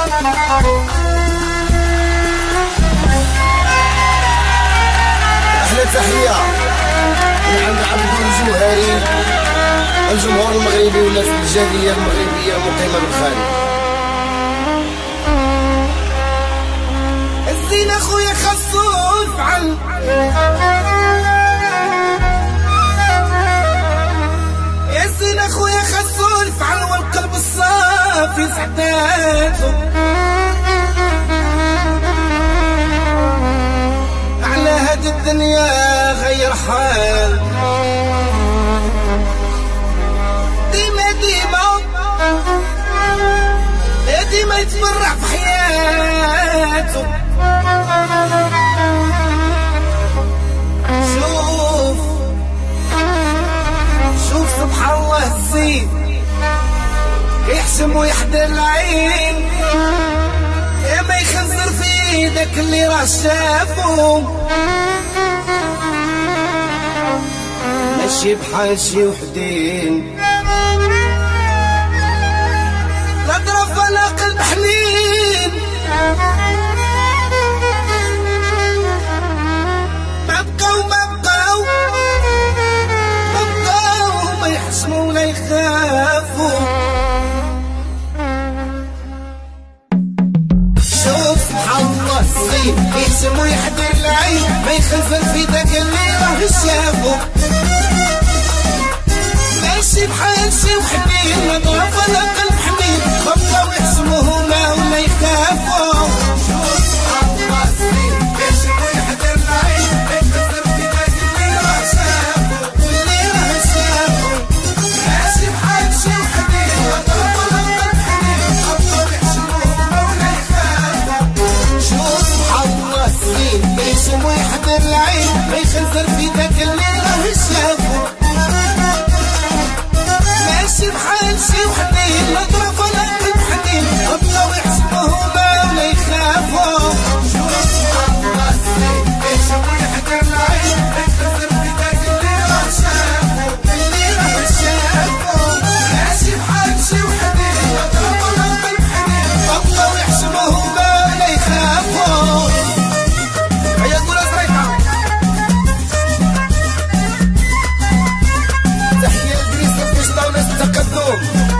أحلى تحية من عند عبد الجوهري، الجمهور المغربي والناس الجالية المغربية المقيمة بالخارج. الزين اخويا خاصو يفعل، يا الزين اخويا خاصو يفعل، والقلب الصافي سعداته على هاد الدنيا غير حال. ديما ديما يتبرع في حياته. شوف سبحان الله الزين يحسم ويحضر العين، يا ما يخنزر في داك اللي راه شافو، ماشي بحال شي وحدين، لا ضرب ولا قلب حنين، ما بقاو ما يحشموا ولا يخافوا. شوف سبحان الله الزين يحسم ويحضر العين، ما يخزن في داك اللي راه شافو، ماشي بحال شي وحدين، لا ضرب ولا قلب حنين، ما بقاو يحسموا هما ولا يخافوا. شوف سبحان الله الزين يحسم ويحضر العين، ما يخزن في داك اللي راه شافو، واللي راه شافو، ماشي بحال شي وحدين، لا ضرب ولا قلب حنين، ما بقاو يحسموا هما ولا يخافوا. شوف سبحان الله الزين يحسم ويحضر العين، ما يخزن في داك اللي راه شافو، ماشي بحال شي وحدين، لا ضرب ولا قلب حنين، ما بقاو يحسبوا هما ولا يخافوا. شوف سبحان الله الزين يحسم ويحضر العين، ما يخزن في داك اللي راه شافو، اللي راه شافو، ماشي بحال شي وحدين، لا ضرب ولا قلب حنين، ما بقاو يحسبوا هما ولا يخافوا. هيا قول أزريقة تحية لدريس الفشطة وناس التقدم.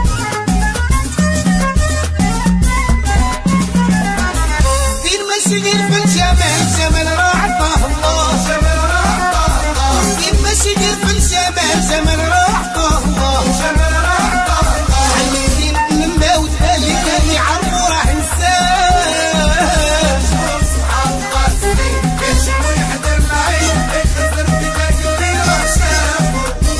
دين ماشي غير في الجمال، جمال راه عطاه الله، جمال راه عطاه الله. دين ماشي غير في الجمال، جمال راه عطاه الله، جمال راه عطاه الله. علي زين من الموت اللي كان يعرفو راه انسان. شوف سبحان الله الزين يحسم ويحضر العين، يخزن في داك اللي راه شافو،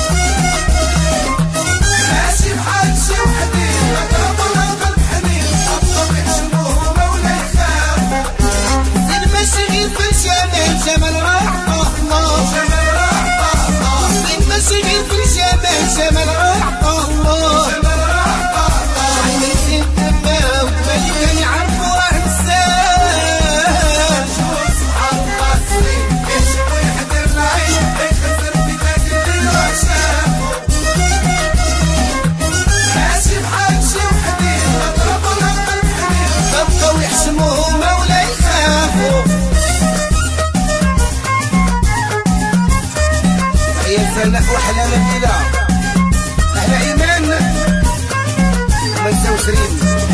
ماشي بحال شي وحدين، لا ضرب ولا قلب حنين، ما بقاو يحشموا هما ولا يخافوا. زين ماشي غير في الجمال، جمال راه عطاه الله، جمال راه عطاه الله. زين ماشي غير في الجمال، جمال راه عطاه الله، جمال راه عطاه الله. علي زين الموت اللي كان يعرفو راه انسان. شوف سبحان الله الزين يحسم ويحضر العين، يخزن في داك اللي راه شافو، ماشي بحال شي وحدين، لا ضرب ولا قلب حنين، ما بقاو يحشموا هما ولا يخافوا. هيا الفلاح وحلا مدينة أهلا إيمان ومنساوش ريم.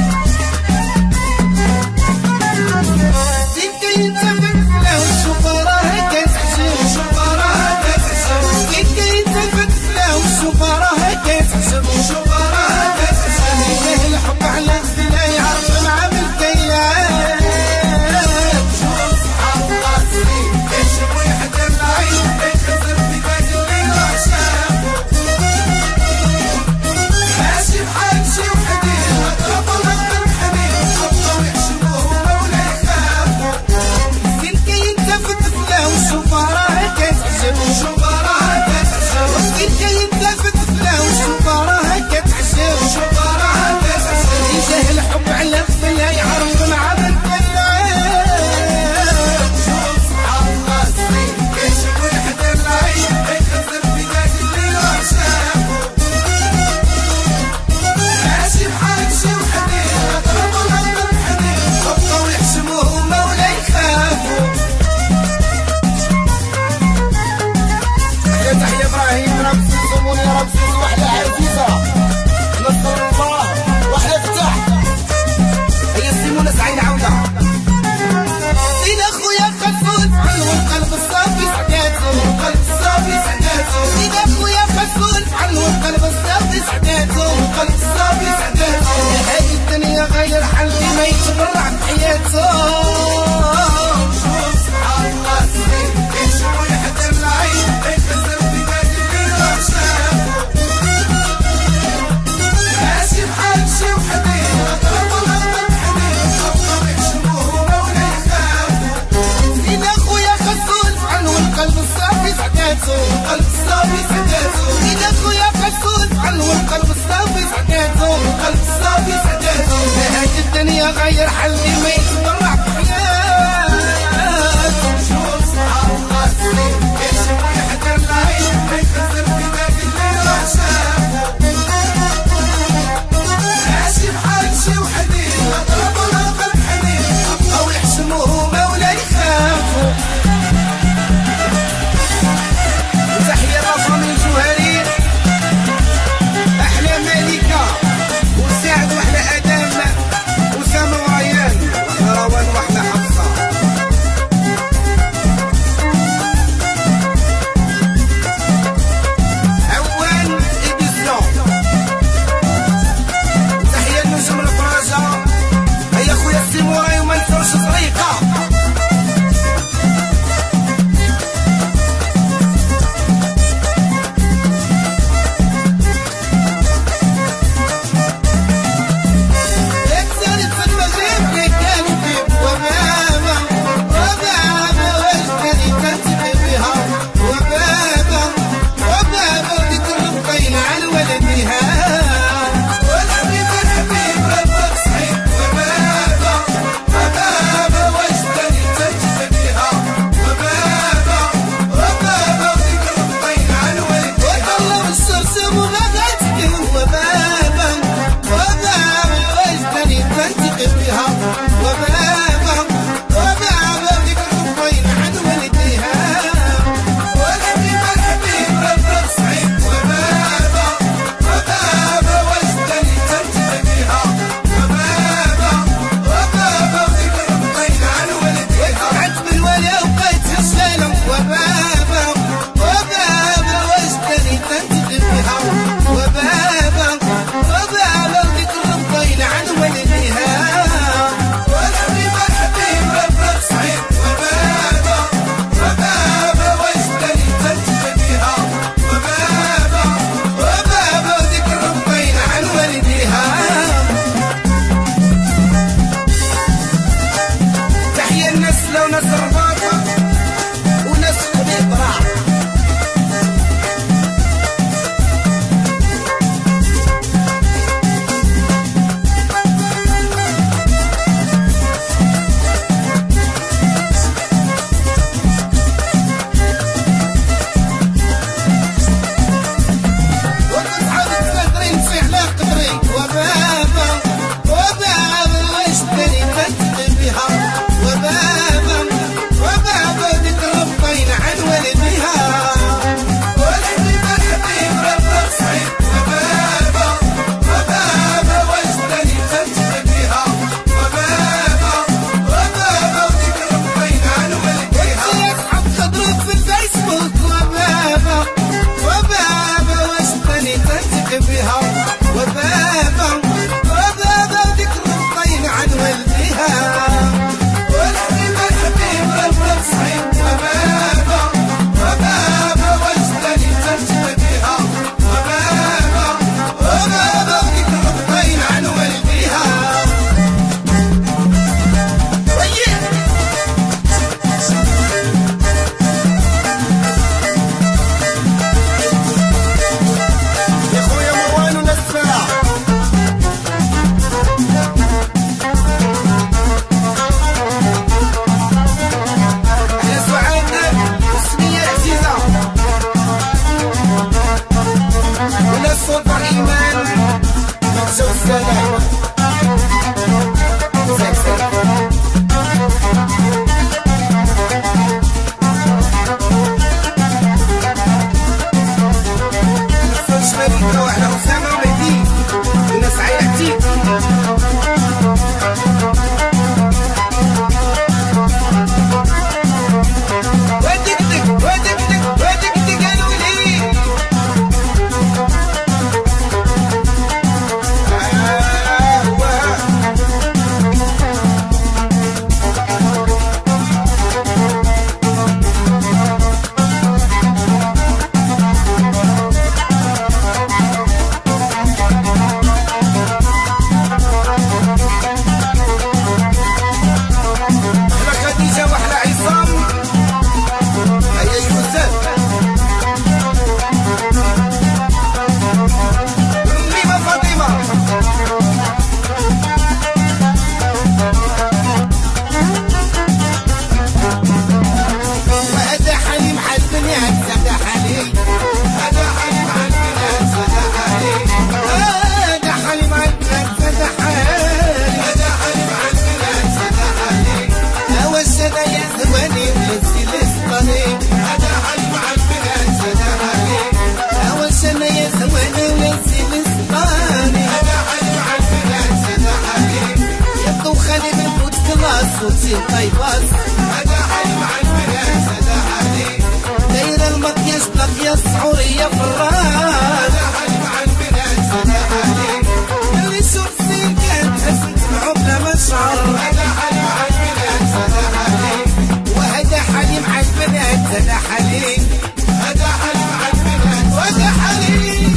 زين كيتفك له الشوفة راه كتعجب، الشوفة راه كتعجب. زين كيتفك له الشوفة راه كتعجب، الشوفة راه كتعجب. يلاه الحب على الزنا يعرف مع بالكيان. شوف سبحان الله الزين يحسم ويحضر العين، يخزن في داك اللي راه شافو، ماشي بحال شي وحدين، لا ضرب غير حلي ما يتبرع بحياته. شوف صحاب قاسي يشم ويحضر العيش ما يخسر في ذاك الليل راح شافه. ماشي بحال شي وحدين اضربوا لها قلب حنين بقاو يحشموه مولا يخافوا. وتحية لفامي الجوهري أحلى ملكة وسعد وأحلى أدم وسام وريان وأحلى روان وأحلى حفصة. عوان إديسيون. تحية لنجم الفراجة هيا خويا السيموراي وما نساوش طريقة. زين طيبات هذا حليم عالبنات هذا حليم دايره المقياس مقياس سحوريه في الراس هذا حليم عالبنات هذا حليم اللي شوف زين كان حسن العمله مشعر هذا حليم عالبنات هذا حليم وهذا حليم عالبنات هذا حليم هذا حليم عالبنات وهذا حليم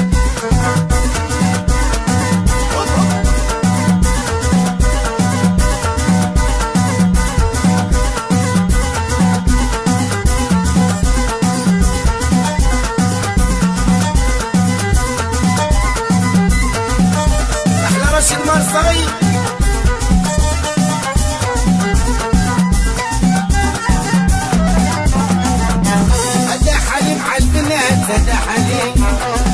راشد مرصي هذا حليم عالبنات هذا حليم